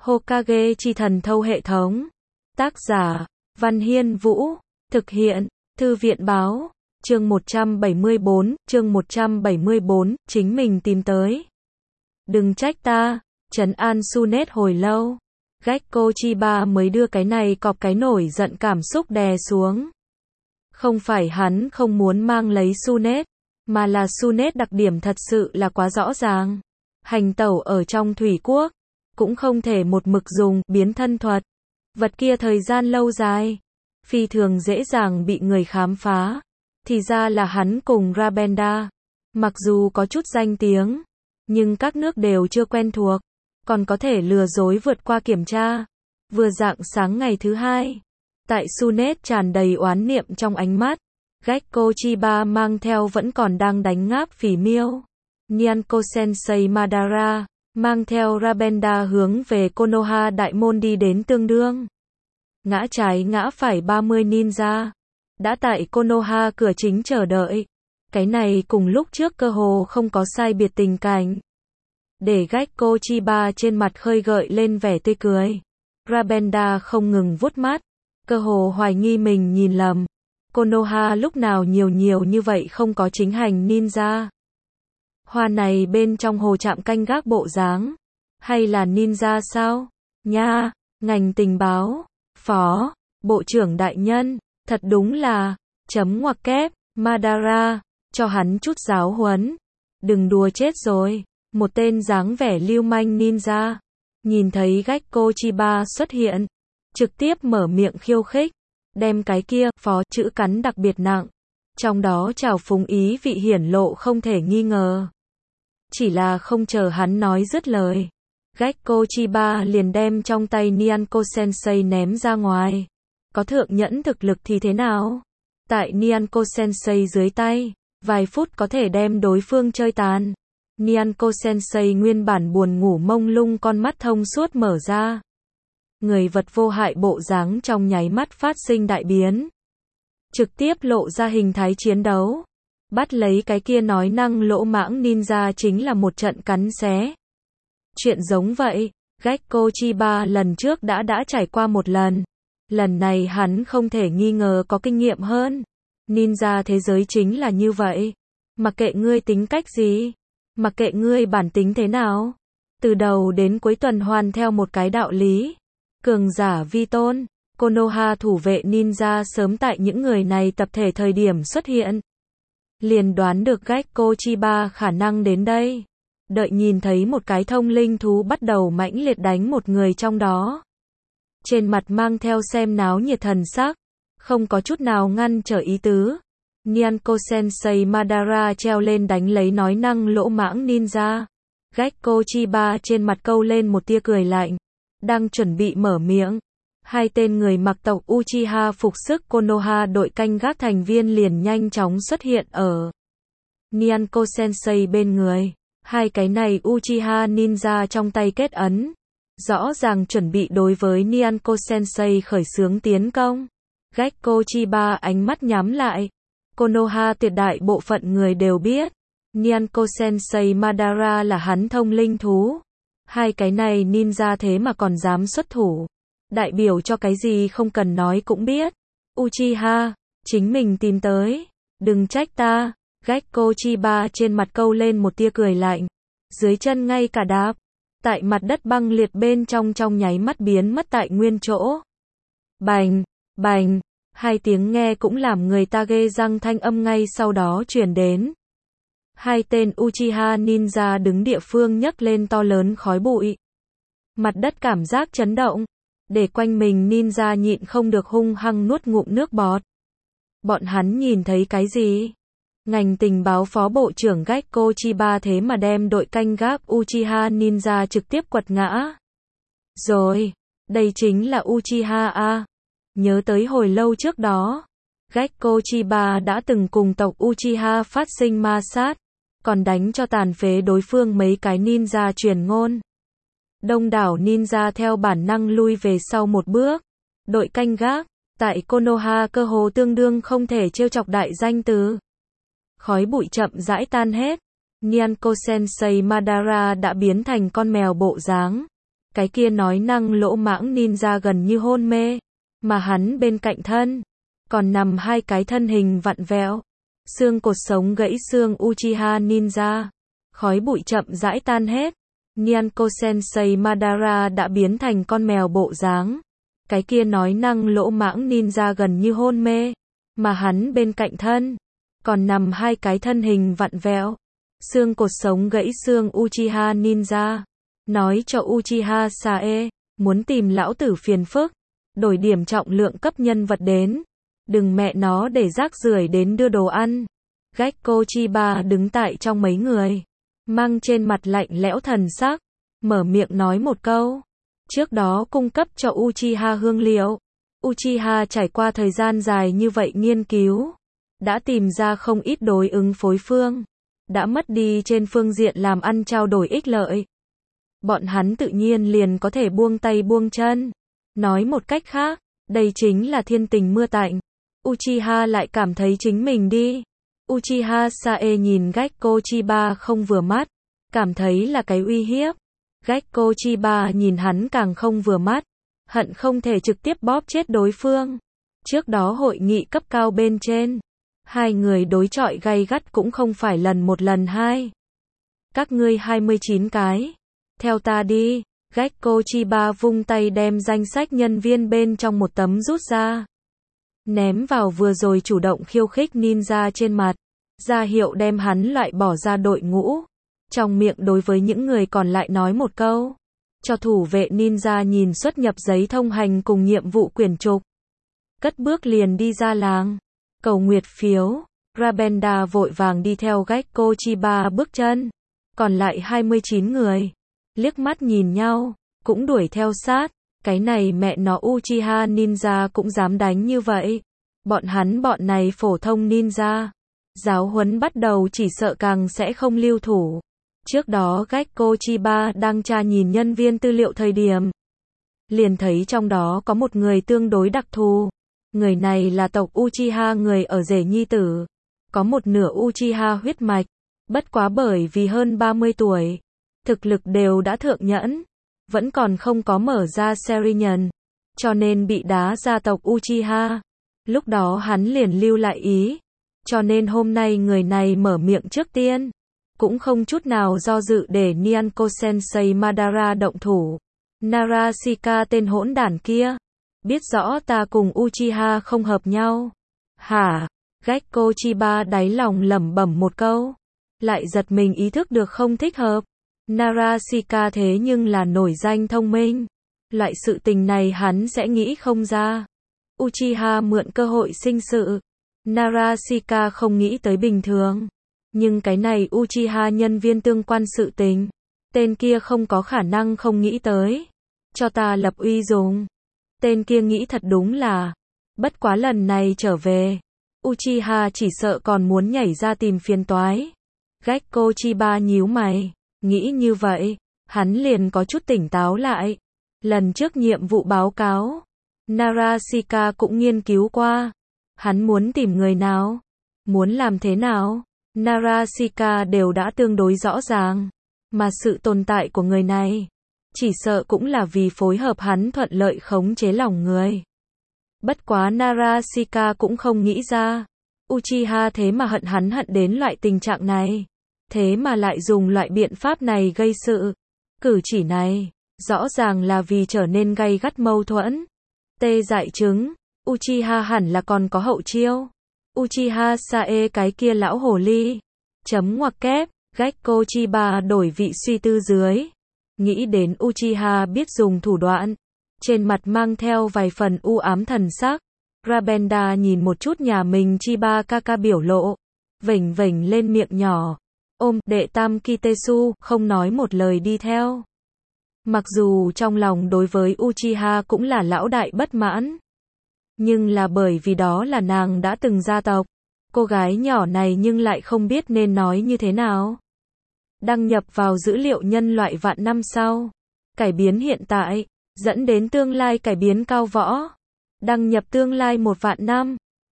Hokage chi thần thâu hệ thống. Tác giả, Văn Hiên Vũ. Thực hiện, Thư viện báo. Chương 174, chính mình tìm tới. Đừng trách ta, trấn an Sunet hồi lâu. Gekko Chiba mới đưa cái này cọp cái nổi giận cảm xúc đè xuống. Không phải hắn không muốn mang lấy Sunet, mà là Sunet đặc điểm thật sự là quá rõ ràng. Hành tẩu ở trong thủy quốc, cũng không thể một mực dùng biến thân thuật. Vật kia thời gian lâu dài, phi thường dễ dàng bị người khám phá. Thì ra là hắn cùng Rabenda. Mặc dù có chút danh tiếng, nhưng các nước đều chưa quen thuộc, còn có thể lừa dối vượt qua kiểm tra. Vừa rạng sáng ngày thứ hai, tại Sunet tràn đầy oán niệm trong ánh mắt, Gekko Chiba mang theo vẫn còn đang đánh ngáp phỉ miêu Nyanko Sensei Madara, mang theo Rabenda hướng về Konoha đại môn đi đến tương đương. Ngã trái ngã phải 30 ninja đã tại Konoha cửa chính chờ đợi. Cái này cùng lúc trước cơ hồ không có sai biệt tình cảnh. Để Gekko Chiba trên mặt khơi gợi lên vẻ tươi cười. Rabenda không ngừng vuốt mắt, cơ hồ hoài nghi mình nhìn lầm. Konoha lúc nào nhiều như vậy không có chính hành ninja. Hoa này bên trong hồ trạm canh gác bộ dáng, hay là ninja sao? Nha, ngành tình báo, phó, bộ trưởng đại nhân, thật đúng là, chấm ngoặc kép, Madara, cho hắn chút giáo huấn. Đừng đùa chết rồi, một tên dáng vẻ lưu manh ninja. Nhìn thấy Gekko Chiba xuất hiện, trực tiếp mở miệng khiêu khích, đem cái kia, phó chữ cắn đặc biệt nặng. Trong đó trào phúng ý vị hiển lộ không thể nghi ngờ. Chỉ là không chờ hắn nói dứt lời, Gekko Chiba liền đem trong tay Nyanko Sensei ném ra ngoài. Có thượng nhẫn thực lực thì thế nào? Tại Nyanko Sensei dưới tay, vài phút có thể đem đối phương chơi tàn. Nyanko Sensei nguyên bản buồn ngủ mông lung con mắt thông suốt mở ra. Người vật vô hại bộ dáng trong nháy mắt phát sinh đại biến. Trực tiếp lộ ra hình thái chiến đấu. Bắt lấy cái kia nói năng lỗ mãng ninja chính là một trận cắn xé. Chuyện giống vậy, Gekko Chiba lần trước đã trải qua một lần. Lần này hắn không thể nghi ngờ có kinh nghiệm hơn. Ninja thế giới chính là như vậy. Mặc kệ ngươi tính cách gì, mặc kệ ngươi bản tính thế nào, từ đầu đến cuối tuần hoàn theo một cái đạo lý. Cường giả vi tôn. Konoha thủ vệ ninja sớm tại những người này tập thể thời điểm xuất hiện. Liền đoán được Gekko Chiba khả năng đến đây. Đợi nhìn thấy một cái thông linh thú bắt đầu mãnh liệt đánh một người trong đó. Trên mặt mang theo xem náo nhiệt thần sắc, không có chút nào ngăn trở ý tứ. Nyanko Sensei Madara treo lên đánh lấy nói năng lỗ mãng ninja. Gekko Chiba trên mặt câu lên một tia cười lạnh. Đang chuẩn bị mở miệng, hai tên người mặc tộc Uchiha phục sức Konoha đội canh gác thành viên liền nhanh chóng xuất hiện ở Nyanko Sensei bên người. Hai cái này Uchiha ninja trong tay kết ấn, rõ ràng chuẩn bị đối với Nyanko Sensei khởi xướng tiến công. Gekko Chiba ánh mắt nhắm lại. Konoha tuyệt đại bộ phận người đều biết, Nyanko Sensei Madara là hắn thông linh thú. Hai cái này ninja thế mà còn dám xuất thủ. Đại biểu cho cái gì không cần nói cũng biết. Uchiha, chính mình tìm tới. Đừng trách ta. Gekko Chiba trên mặt câu lên một tia cười lạnh. Dưới chân ngay cả đạp. Tại mặt đất băng liệt bên trong nháy mắt biến mất tại nguyên chỗ. Bành, bành. Hai tiếng nghe cũng làm người ta ghê răng thanh âm ngay sau đó truyền đến. Hai tên Uchiha ninja đứng địa phương nhấc lên to lớn khói bụi. Mặt đất cảm giác chấn động. Để quanh mình ninja nhịn không được hung hăng nuốt ngụm nước bọt. Bọn hắn nhìn thấy cái gì? Ngành tình báo phó bộ trưởng Gekko Chiba thế mà đem đội canh gác Uchiha ninja trực tiếp quật ngã. Rồi, đây chính là Uchiha a. Nhớ tới hồi lâu trước đó, Gekko Chiba đã từng cùng tộc Uchiha phát sinh ma sát, còn đánh cho tàn phế đối phương mấy cái ninja truyền ngôn. Đông đảo ninja theo bản năng lui về sau một bước. Đội canh gác tại Konoha cơ hồ tương đương không thể trêu chọc đại danh từ. Khói bụi chậm rãi tan hết. Nyanko Sensei Madara đã biến thành con mèo bộ dáng. Cái kia nói năng lỗ mãng ninja gần như hôn mê, mà hắn bên cạnh thân còn nằm hai cái thân hình vặn vẹo, xương cột sống gãy xương Uchiha ninja. Khói bụi chậm rãi tan hết. Nyanko Sensei Madara đã biến thành con mèo bộ dáng. Cái kia nói năng lỗ mãng ninja gần như hôn mê, mà hắn bên cạnh thân còn nằm hai cái thân hình vặn vẹo, xương cột sống gãy xương Uchiha ninja. Nói cho Uchiha Sae, muốn tìm lão tử phiền phức, đổi điểm trọng lượng cấp nhân vật đến, đừng mẹ nó để rác rưởi đến đưa đồ ăn. Gekko Chiba đứng tại trong mấy người, mang trên mặt lạnh lẽo thần sắc, mở miệng nói một câu. Trước đó cung cấp cho Uchiha hương liệu. Uchiha trải qua thời gian dài như vậy nghiên cứu, đã tìm ra không ít đối ứng phối phương, đã mất đi trên phương diện làm ăn trao đổi ích lợi. Bọn hắn tự nhiên liền có thể buông tay buông chân. Nói một cách khác, đây chính là thiên tình mưa tạnh. Uchiha lại cảm thấy chính mình đi. Uchiha Sae nhìn Gekko Chiba không vừa mắt, cảm thấy là cái uy hiếp. Gekko Chiba nhìn hắn càng không vừa mắt, hận không thể trực tiếp bóp chết đối phương. Trước đó hội nghị cấp cao bên trên, hai người đối chọi gay gắt cũng không phải lần một lần hai. Các ngươi 29 cái, theo ta đi. Gekko Chiba vung tay đem danh sách nhân viên bên trong một tấm rút ra, ném vào vừa rồi chủ động khiêu khích ninja trên mặt, ra hiệu đem hắn loại bỏ ra đội ngũ. Trong miệng đối với những người còn lại nói một câu, cho thủ vệ ninja nhìn xuất nhập giấy thông hành cùng nhiệm vụ quyển trục. Cất bước liền đi ra làng, cầu nguyệt phiếu. Rabenda vội vàng đi theo Gekko Chiba bước chân. Còn lại 29 người, liếc mắt nhìn nhau, cũng đuổi theo sát. Cái này mẹ nó Uchiha ninja cũng dám đánh như vậy. Bọn hắn bọn này phổ thông ninja, giáo huấn bắt đầu chỉ sợ càng sẽ không lưu thủ. Trước đó Gekko Chiba đang tra nhìn nhân viên tư liệu thời điểm, liền thấy trong đó có một người tương đối đặc thù. Người này là tộc Uchiha người ở rể nhi tử, có một nửa Uchiha huyết mạch, bất quá bởi vì hơn 30 tuổi, thực lực đều đã thượng nhẫn, vẫn còn không có mở ra Serinhân, cho nên bị đá ra tộc Uchiha. Lúc đó hắn liền lưu lại ý, cho nên hôm nay người này mở miệng trước tiên, cũng không chút nào do dự để Nyanko Sensei Madara động thủ. Narashika tên hỗn đản kia, biết rõ ta cùng Uchiha không hợp nhau. Hả? Gekko Chiba đáy lòng lẩm bẩm một câu, lại giật mình ý thức được không thích hợp. Narashika thế nhưng là nổi danh thông minh, loại sự tình này hắn sẽ nghĩ không ra. Uchiha mượn cơ hội sinh sự, Narashika không nghĩ tới bình thường, nhưng cái này Uchiha nhân viên tương quan sự tình, tên kia không có khả năng không nghĩ tới. Cho ta lập uy dùng. Tên kia nghĩ thật đúng là, bất quá lần này trở về, Uchiha chỉ sợ còn muốn nhảy ra tìm phiền toái. Gekko Chiba nhíu mày, nghĩ như vậy, hắn liền có chút tỉnh táo lại. Lần trước nhiệm vụ báo cáo, Narashika cũng nghiên cứu qua. Hắn muốn tìm người nào, muốn làm thế nào, Narashika đều đã tương đối rõ ràng. Mà sự tồn tại của người này, chỉ sợ cũng là vì phối hợp hắn thuận lợi khống chế lòng người. Bất quá Narashika cũng không nghĩ ra, Uchiha thế mà hận hắn hận đến loại tình trạng này. Thế mà lại dùng loại biện pháp này gây sự. Cử chỉ này, rõ ràng là vì trở nên gay gắt mâu thuẫn. Tê dại chứng, Uchiha hẳn là còn có hậu chiêu. Uchiha Sae cái kia lão hồ ly. Chấm ngoặc kép, Gekko Chiba đổi vị suy tư dưới. Nghĩ đến Uchiha biết dùng thủ đoạn, trên mặt mang theo vài phần u ám thần sắc. Rabenda nhìn một chút nhà mình Chiba Kaka biểu lộ, vểnh vểnh lên miệng nhỏ, ôm đệ tam Kitesu, không nói một lời đi theo. Mặc dù trong lòng đối với Uchiha cũng là lão đại bất mãn, nhưng là bởi vì đó là nàng đã từng gia tộc, cô gái nhỏ này nhưng lại không biết nên nói như thế nào. Đăng nhập vào dữ liệu nhân loại vạn năm sau, cải biến hiện tại, dẫn đến tương lai cải biến cao võ. Đăng nhập tương lai 1 vạn năm.